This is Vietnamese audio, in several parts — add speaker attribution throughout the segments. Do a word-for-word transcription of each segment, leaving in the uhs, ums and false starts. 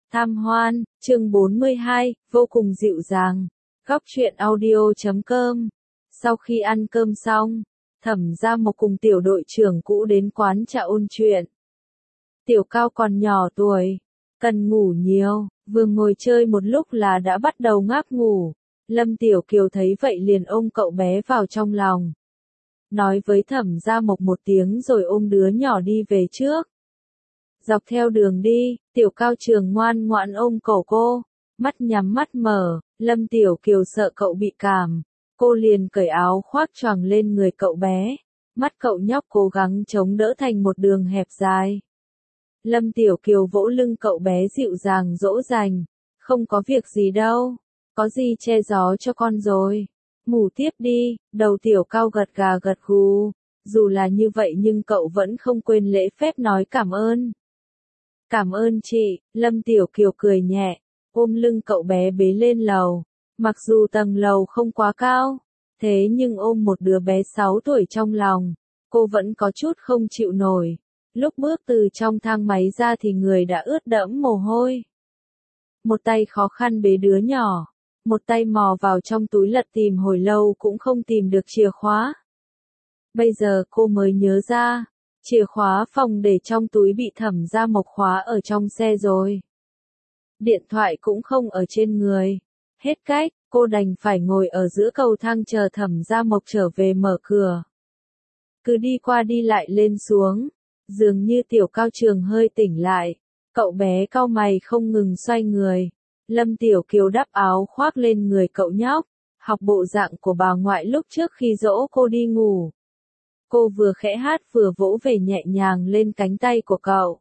Speaker 1: Tham hoan, chương bốn mươi hai, vô cùng dịu dàng. Góc truyện audio chấm com. Sau khi ăn cơm xong, Thẩm Gia Mộc cùng tiểu đội trưởng cũ đến quán trà ôn chuyện. Tiểu Cao còn nhỏ tuổi, cần ngủ nhiều, vừa ngồi chơi một lúc là đã bắt đầu ngáp ngủ. Lâm Tiểu Kiều thấy vậy liền ôm cậu bé vào trong lòng. Nói với Thẩm Gia Mộc một tiếng rồi ôm đứa nhỏ đi về trước. Dọc theo đường đi, Tiểu Cao Trường ngoan ngoãn ôm cổ cô, mắt nhắm mắt mở, Lâm Tiểu Kiều sợ cậu bị cảm, cô liền cởi áo khoác choàng lên người cậu bé, mắt cậu nhóc cố gắng chống đỡ thành một đường hẹp dài. Lâm Tiểu Kiều vỗ lưng cậu bé dịu dàng dỗ dành, không có việc gì đâu, có gì che gió cho con rồi, ngủ tiếp đi, đầu Tiểu Cao gật gà gật gù, dù là như vậy nhưng cậu vẫn không quên lễ phép nói cảm ơn. Cảm ơn chị, Lâm Tiểu Kiều cười nhẹ, ôm lưng cậu bé bế lên lầu. Mặc dù tầng lầu không quá cao, thế nhưng ôm một đứa bé sáu tuổi trong lòng, cô vẫn có chút không chịu nổi. Lúc bước từ trong thang máy ra thì người đã ướt đẫm mồ hôi. Một tay khó khăn bế đứa nhỏ, một tay mò vào trong túi lật tìm hồi lâu cũng không tìm được chìa khóa. Bây giờ cô mới nhớ ra. Chìa khóa phòng để trong túi bị Thẩm Gia Mộc khóa ở trong xe rồi. Điện thoại cũng không ở trên người. Hết cách, cô đành phải ngồi ở giữa cầu thang chờ Thẩm Gia Mộc trở về mở cửa. Cứ đi qua đi lại lên xuống, dường như Tiểu Cao Trường hơi tỉnh lại. Cậu bé cau mày không ngừng xoay người. Lâm Tiểu Kiều đắp áo khoác lên người cậu nhóc, học bộ dạng của bà ngoại lúc trước khi dỗ cô đi ngủ. Cô vừa khẽ hát vừa vỗ về nhẹ nhàng lên cánh tay của cậu.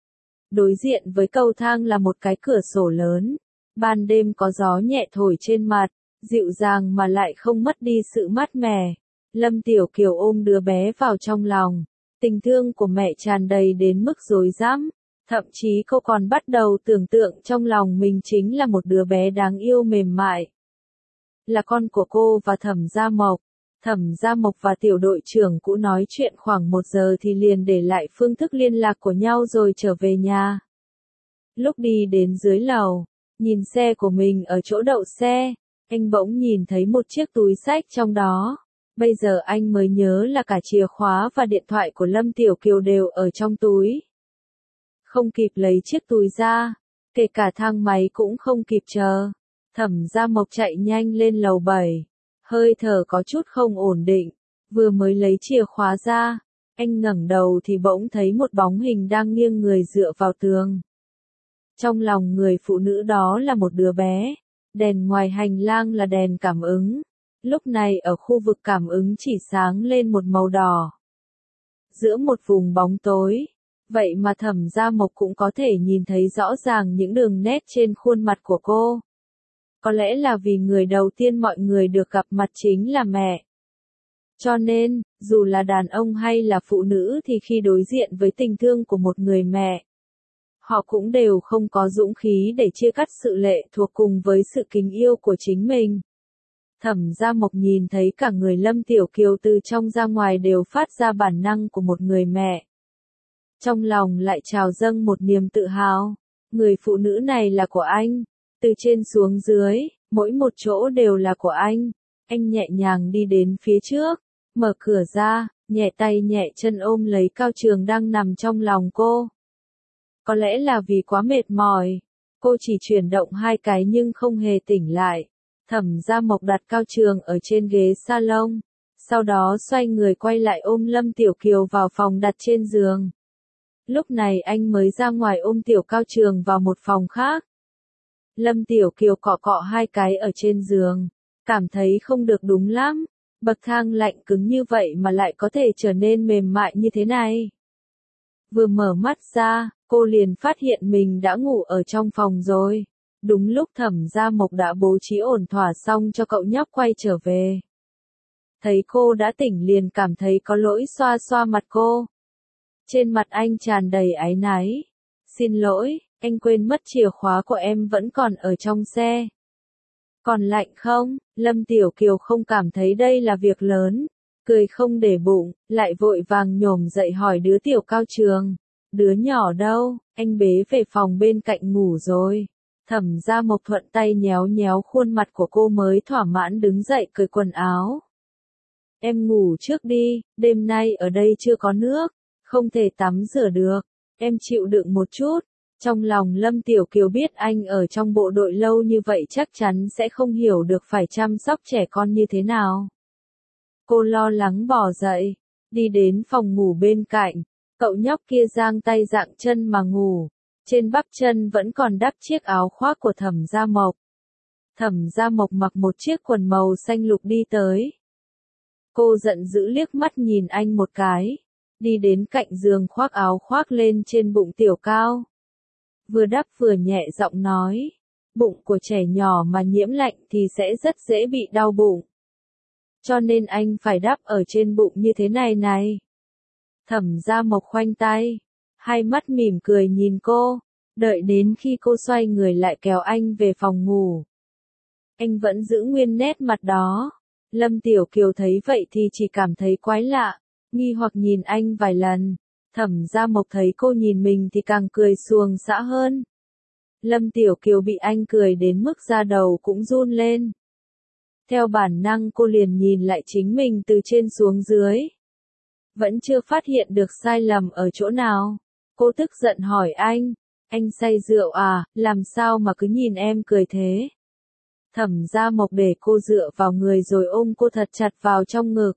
Speaker 1: Đối diện với cầu thang là một cái cửa sổ lớn. Ban đêm có gió nhẹ thổi trên mặt, dịu dàng mà lại không mất đi sự mát mẻ. Lâm Tiểu Kiều ôm đứa bé vào trong lòng. Tình thương của mẹ tràn đầy đến mức rối rắm. Thậm chí cô còn bắt đầu tưởng tượng trong lòng mình chính là một đứa bé đáng yêu mềm mại. Là con của cô và Thẩm Gia Mộc. Thẩm Gia Mộc và tiểu đội trưởng cũ nói chuyện khoảng một giờ thì liền để lại phương thức liên lạc của nhau rồi trở về nhà. Lúc đi đến dưới lầu, nhìn xe của mình ở chỗ đậu xe, anh bỗng nhìn thấy một chiếc túi xách trong đó. Bây giờ anh mới nhớ là cả chìa khóa và điện thoại của Lâm Tiểu Kiều đều ở trong túi. Không kịp lấy chiếc túi ra, kể cả thang máy cũng không kịp chờ. Thẩm Gia Mộc chạy nhanh lên lầu bảy. Hơi thở có chút không ổn định, vừa mới lấy chìa khóa ra, anh ngẩng đầu thì bỗng thấy một bóng hình đang nghiêng người dựa vào tường. Trong lòng người phụ nữ đó là một đứa bé, đèn ngoài hành lang là đèn cảm ứng, lúc này ở khu vực cảm ứng chỉ sáng lên một màu đỏ. Giữa một vùng bóng tối, vậy mà Thẩm Gia Mộc cũng có thể nhìn thấy rõ ràng những đường nét trên khuôn mặt của cô. Có lẽ là vì người đầu tiên mọi người được gặp mặt chính là mẹ. Cho nên, dù là đàn ông hay là phụ nữ thì khi đối diện với tình thương của một người mẹ, họ cũng đều không có dũng khí để chia cắt sự lệ thuộc cùng với sự kính yêu của chính mình. Thẩm Gia Mộc nhìn thấy cả người Lâm Tiểu Kiều từ trong ra ngoài đều phát ra bản năng của một người mẹ. Trong lòng lại trào dâng một niềm tự hào, người phụ nữ này là của anh. Từ trên xuống dưới, mỗi một chỗ đều là của anh. Anh nhẹ nhàng đi đến phía trước, mở cửa ra, nhẹ tay nhẹ chân ôm lấy Cao Trường đang nằm trong lòng cô. Có lẽ là vì quá mệt mỏi, cô chỉ chuyển động hai cái nhưng không hề tỉnh lại. Thẩm Gia Mộc đặt Cao Trường ở trên ghế salon, sau đó xoay người quay lại ôm Lâm Tiểu Kiều vào phòng đặt trên giường. Lúc này anh mới ra ngoài ôm Tiểu Cao Trường vào một phòng khác. Lâm Tiểu Kiều cọ cọ hai cái ở trên giường, cảm thấy không được đúng lắm, bậc thang lạnh cứng như vậy mà lại có thể trở nên mềm mại như thế này. Vừa mở mắt ra, cô liền phát hiện mình đã ngủ ở trong phòng rồi. Đúng lúc Thẩm Gia Mộc đã bố trí ổn thỏa xong cho cậu nhóc quay trở về. Thấy cô đã tỉnh liền cảm thấy có lỗi xoa xoa mặt cô. Trên mặt anh tràn đầy áy náy. Xin lỗi. Anh quên mất chìa khóa của em vẫn còn ở trong xe. Còn lạnh không? Lâm Tiểu Kiều không cảm thấy đây là việc lớn. Cười không để bụng, lại vội vàng nhổm dậy hỏi đứa Tiểu Cao Trường. Đứa nhỏ đâu? Anh bế về phòng bên cạnh ngủ rồi. Thẩm Gia Mộc thuận tay nhéo nhéo khuôn mặt của cô mới thỏa mãn đứng dậy cởi quần áo. Em ngủ trước đi, đêm nay ở đây chưa có nước, không thể tắm rửa được, em chịu đựng một chút. Trong lòng Lâm Tiểu Kiều biết anh ở trong bộ đội lâu như vậy chắc chắn sẽ không hiểu được phải chăm sóc trẻ con như thế nào. Cô lo lắng bò dậy, đi đến phòng ngủ bên cạnh, cậu nhóc kia giang tay dạng chân mà ngủ, trên bắp chân vẫn còn đắp chiếc áo khoác của Thẩm Gia Mộc. Thẩm Gia Mộc mặc một chiếc quần màu xanh lục đi tới. Cô giận dữ liếc mắt nhìn anh một cái, đi đến cạnh giường khoác áo khoác lên trên bụng Tiểu Cao. Vừa đắp vừa nhẹ giọng nói, bụng của trẻ nhỏ mà nhiễm lạnh thì sẽ rất dễ bị đau bụng. Cho nên anh phải đắp ở trên bụng như thế này này. Thẩm Gia Mộc khoanh tay, hai mắt mỉm cười nhìn cô, đợi đến khi cô xoay người lại kéo anh về phòng ngủ. Anh vẫn giữ nguyên nét mặt đó. Lâm Tiểu Kiều thấy vậy thì chỉ cảm thấy quái lạ, nghi hoặc nhìn anh vài lần. Thẩm Gia Mộc thấy cô nhìn mình thì càng cười xuồng xã hơn. Lâm Tiểu Kiều bị anh cười đến mức da đầu cũng run lên. Theo bản năng cô liền nhìn lại chính mình từ trên xuống dưới. Vẫn chưa phát hiện được sai lầm ở chỗ nào. Cô tức giận hỏi anh, anh say rượu à, làm sao mà cứ nhìn em cười thế? Thẩm Gia Mộc để cô dựa vào người rồi ôm cô thật chặt vào trong ngực.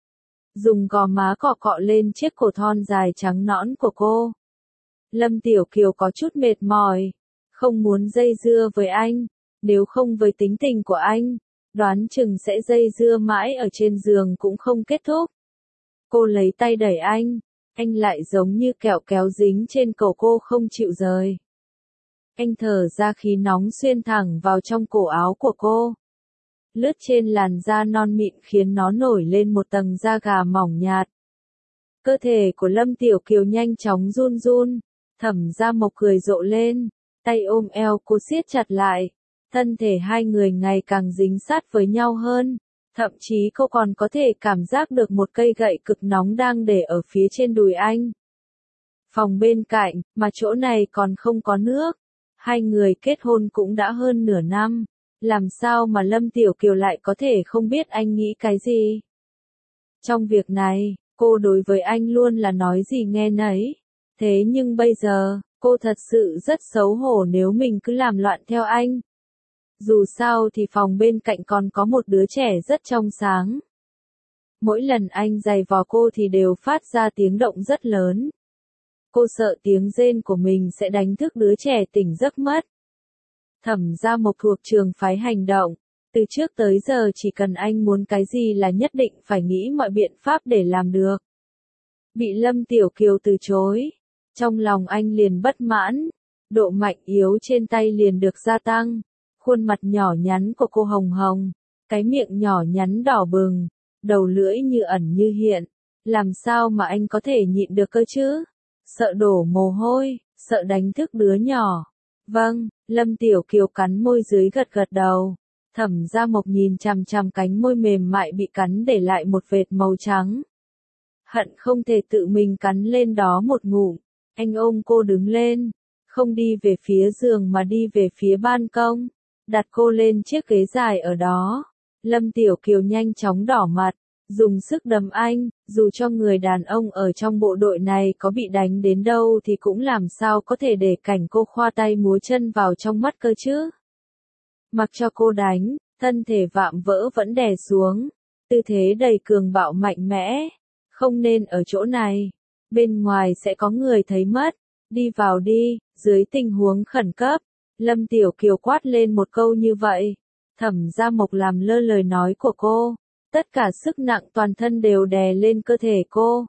Speaker 1: Dùng gò má cọ cọ lên chiếc cổ thon dài trắng nõn của cô. Lâm Tiểu Kiều có chút mệt mỏi, không muốn dây dưa với anh, nếu không với tính tình của anh, đoán chừng sẽ dây dưa mãi ở trên giường cũng không kết thúc. Cô lấy tay đẩy anh, anh lại giống như kẹo kéo dính trên cổ cô không chịu rời. Anh thở ra khí nóng xuyên thẳng vào trong cổ áo của cô. Lướt trên làn da non mịn khiến nó nổi lên một tầng da gà mỏng nhạt. Cơ thể của Lâm Tiểu Kiều nhanh chóng run run, Thẩm Gia Mộc cười rộ lên, tay ôm eo cô siết chặt lại. Thân thể hai người ngày càng dính sát với nhau hơn, thậm chí cô còn có thể cảm giác được một cây gậy cực nóng đang để ở phía trên đùi anh. Phòng bên cạnh, mà chỗ này còn không có nước. Hai người kết hôn cũng đã hơn nửa năm, làm sao mà Lâm Tiểu Kiều lại có thể không biết anh nghĩ cái gì? Trong việc này, cô đối với anh luôn là nói gì nghe nấy. Thế nhưng bây giờ, cô thật sự rất xấu hổ nếu mình cứ làm loạn theo anh. Dù sao thì phòng bên cạnh còn có một đứa trẻ rất trong sáng. Mỗi lần anh giày vò cô thì đều phát ra tiếng động rất lớn. Cô sợ tiếng rên của mình sẽ đánh thức đứa trẻ tỉnh giấc mất. Thẩm Gia Mộc thuộc trường phái hành động, từ trước tới giờ chỉ cần anh muốn cái gì là nhất định phải nghĩ mọi biện pháp để làm được. Bị Lâm Tiểu Kiều từ chối, trong lòng anh liền bất mãn, độ mạnh yếu trên tay liền được gia tăng, khuôn mặt nhỏ nhắn của cô hồng hồng, cái miệng nhỏ nhắn đỏ bừng, đầu lưỡi như ẩn như hiện, làm sao mà anh có thể nhịn được cơ chứ? Sợ đổ mồ hôi, sợ đánh thức đứa nhỏ. Vâng, Lâm Tiểu Kiều cắn môi dưới gật gật đầu. Thẩm Gia Mộc nhìn chằm chằm cánh môi mềm mại bị cắn để lại một vệt màu trắng. Hận không thể tự mình cắn lên đó một ngụm. Anh ôm cô đứng lên, không đi về phía giường mà đi về phía ban công, đặt cô lên chiếc ghế dài ở đó. Lâm Tiểu Kiều nhanh chóng đỏ mặt, dùng sức đấm anh, dù cho người đàn ông ở trong bộ đội này có bị đánh đến đâu thì cũng làm sao có thể để cảnh cô khoa tay múa chân vào trong mắt cơ chứ. Mặc cho cô đánh, thân thể vạm vỡ vẫn đè xuống, tư thế đầy cường bạo mạnh mẽ, không nên ở chỗ này, bên ngoài sẽ có người thấy mất, đi vào đi, dưới tình huống khẩn cấp. Lâm Tiểu Kiều quát lên một câu như vậy, Thẩm Gia Mộc làm lơ lời nói của cô. Tất cả sức nặng toàn thân đều đè lên cơ thể cô.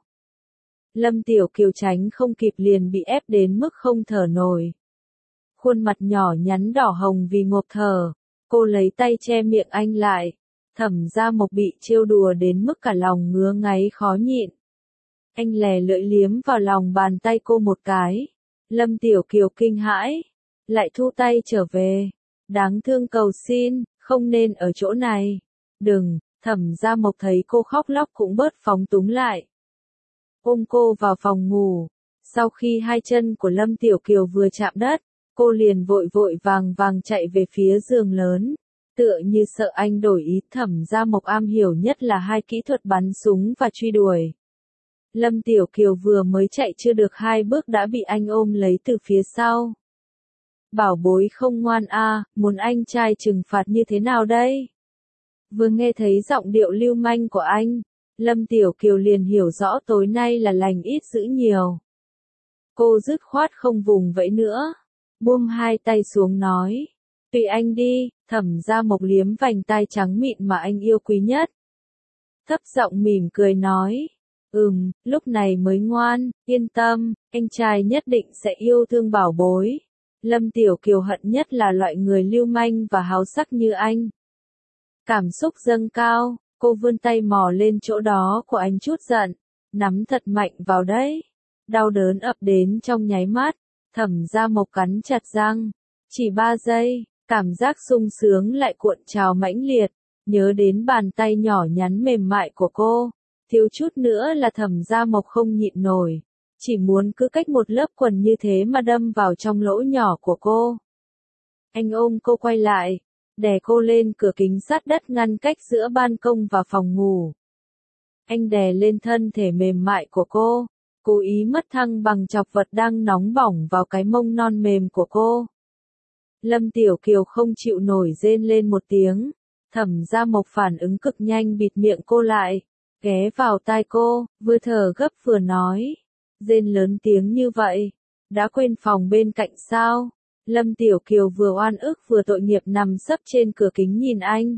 Speaker 1: Lâm Tiểu Kiều tránh không kịp liền bị ép đến mức không thở nổi. Khuôn mặt nhỏ nhắn đỏ hồng vì ngộp thở. Cô lấy tay che miệng anh lại. Thẩm Gia Mộc bị trêu đùa đến mức cả lòng ngứa ngáy khó nhịn. Anh lè lưỡi liếm vào lòng bàn tay cô một cái. Lâm Tiểu Kiều kinh hãi. Lại thu tay trở về. Đáng thương cầu xin, không nên ở chỗ này. Đừng. Thẩm Gia Mộc thấy cô khóc lóc cũng bớt phóng túng lại. Ôm cô vào phòng ngủ, Sau khi hai chân của Lâm Tiểu Kiều vừa chạm đất, cô liền vội vội vàng vàng chạy về phía giường lớn. Tựa như sợ anh đổi ý. Thẩm Gia Mộc am hiểu nhất là hai kỹ thuật bắn súng và truy đuổi. Lâm Tiểu Kiều vừa mới chạy chưa được hai bước đã bị anh ôm lấy từ phía sau. Bảo bối không ngoan a, à, muốn anh trai trừng phạt như thế nào đây? Vừa nghe thấy giọng điệu lưu manh của anh, Lâm Tiểu Kiều liền hiểu rõ tối nay là lành ít dữ nhiều. Cô dứt khoát không vùng vẫy nữa, buông hai tay xuống nói, tùy anh đi. Thẩm Gia Mộc liếm vành tai trắng mịn mà anh yêu quý nhất. Thấp giọng mỉm cười nói, ừm, lúc này mới ngoan, yên tâm, anh trai nhất định sẽ yêu thương bảo bối. Lâm Tiểu Kiều hận nhất là loại người lưu manh và háo sắc như anh. Cảm xúc dâng cao, cô vươn tay mò lên chỗ đó của anh chút giận, nắm thật mạnh vào đấy. Đau đớn ập đến trong nháy mắt, Thẩm Gia Mộc cắn chặt răng, chỉ ba giây, cảm giác sung sướng lại cuộn trào mãnh liệt, nhớ đến bàn tay nhỏ nhắn mềm mại của cô, thiếu chút nữa là Thẩm Gia Mộc không nhịn nổi, chỉ muốn cứ cách một lớp quần như thế mà đâm vào trong lỗ nhỏ của cô. Anh ôm cô quay lại, đè cô lên cửa kính sát đất ngăn cách giữa ban công và phòng ngủ. Anh đè lên thân thể mềm mại của cô, cố ý mất thăng bằng chọc vật đang nóng bỏng vào cái mông non mềm của cô. Lâm Tiểu Kiều không chịu nổi rên lên một tiếng, Thẩm Gia Mộc phản ứng cực nhanh bịt miệng cô lại, ghé vào tai cô, vừa thở gấp vừa nói, rên lớn tiếng như vậy, đã quên phòng bên cạnh sao? Lâm Tiểu Kiều vừa oan ức vừa tội nghiệp nằm sấp trên cửa kính nhìn anh.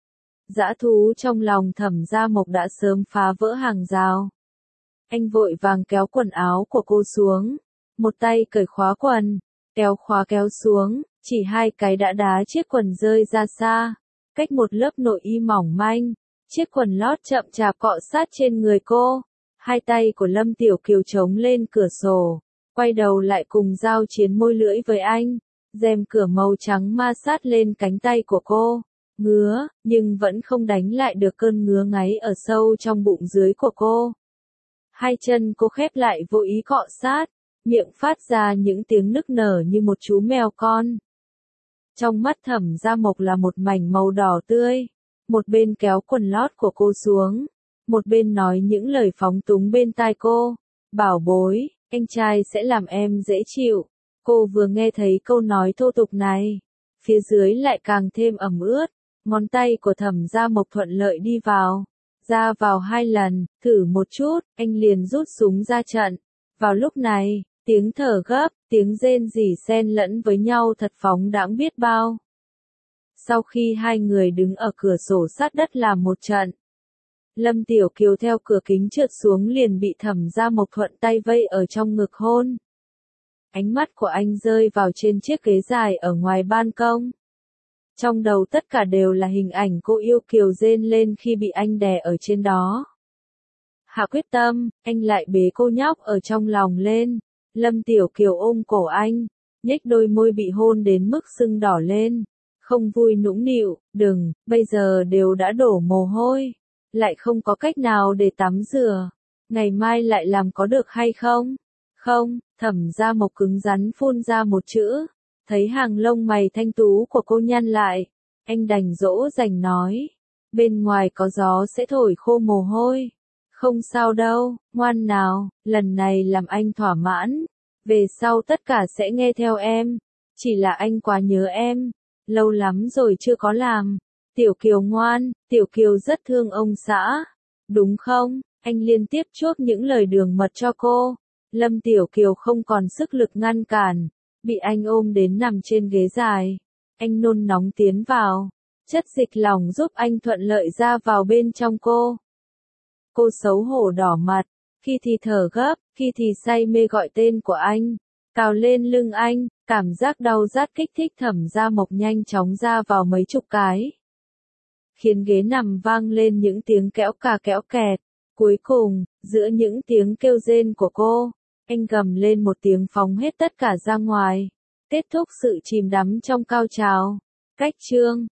Speaker 1: Dã thú trong lòng Thẩm Gia Mộc đã sớm phá vỡ hàng rào. Anh vội vàng kéo quần áo của cô xuống, một tay cởi khóa quần, kéo khóa kéo xuống, chỉ hai cái đã đá chiếc quần rơi ra xa, cách một lớp nội y mỏng manh, chiếc quần lót chậm chạp cọ sát trên người cô. Hai tay của Lâm Tiểu Kiều chống lên cửa sổ, quay đầu lại cùng giao chiến môi lưỡi với anh, rèm cửa màu trắng ma sát lên cánh tay của cô, ngứa, nhưng vẫn không đánh lại được cơn ngứa ngáy ở sâu trong bụng dưới của cô. Hai chân cô khép lại vô ý cọ sát, miệng phát ra những tiếng nức nở như một chú mèo con. Trong mắt Thẩm Gia Mộc là một mảnh màu đỏ tươi, một bên kéo quần lót của cô xuống, một bên nói những lời phóng túng bên tai cô, bảo bối, anh trai sẽ làm em dễ chịu. Cô vừa nghe thấy câu nói thô tục này, phía dưới lại càng thêm ẩm ướt, ngón tay của Thẩm Gia Mộc thuận lợi đi vào, ra vào hai lần, thử một chút, anh liền rút súng ra trận. Vào lúc này, tiếng thở gấp, tiếng rên rỉ xen lẫn với nhau thật phóng đãng biết bao. Sau khi hai người đứng ở cửa sổ sát đất làm một trận, Lâm Tiểu Kiều theo cửa kính trượt xuống liền bị Thẩm Gia Mộc thuận tay vây ở trong ngực hôn. Ánh mắt của anh rơi vào trên chiếc ghế dài ở ngoài ban công. Trong đầu tất cả đều là hình ảnh cô yêu kiều rên lên khi bị anh đè ở trên đó. Hạ quyết tâm, anh lại bế cô nhóc ở trong lòng lên. Lâm Tiểu Kiều ôm cổ anh, nhếch đôi môi bị hôn đến mức sưng đỏ lên. Không vui nũng nịu, đừng, bây giờ đều đã đổ mồ hôi. Lại không có cách nào để tắm rửa. Ngày mai lại làm có được hay không? Không, Thẩm Gia Mộc cứng rắn phun ra một chữ. Thấy hàng lông mày thanh tú của cô nhăn lại, anh đành dỗ dành nói, bên ngoài có gió sẽ thổi khô mồ hôi. Không sao đâu, ngoan nào, lần này làm anh thỏa mãn, về sau tất cả sẽ nghe theo em, chỉ là anh quá nhớ em, lâu lắm rồi chưa có làm. Tiểu Kiều ngoan, Tiểu Kiều rất thương ông xã, đúng không? Anh liên tiếp chuốc những lời đường mật cho cô. Lâm Tiểu Kiều không còn sức lực ngăn cản, bị anh ôm đến nằm trên ghế dài. Anh nôn nóng tiến vào, chất dịch lỏng giúp anh thuận lợi ra vào bên trong cô. Cô xấu hổ đỏ mặt, khi thì thở gấp, khi thì say mê gọi tên của anh, cào lên lưng anh, cảm giác đau rát kích thích Thẩm Gia Mộc nhanh chóng ra vào mấy chục cái. Khiến ghế nằm vang lên những tiếng kéo cà kéo kẹt. Cuối cùng, giữa những tiếng kêu rên của cô, anh gầm lên một tiếng phóng hết tất cả ra ngoài. Kết thúc sự chìm đắm trong cao trào. Cách chương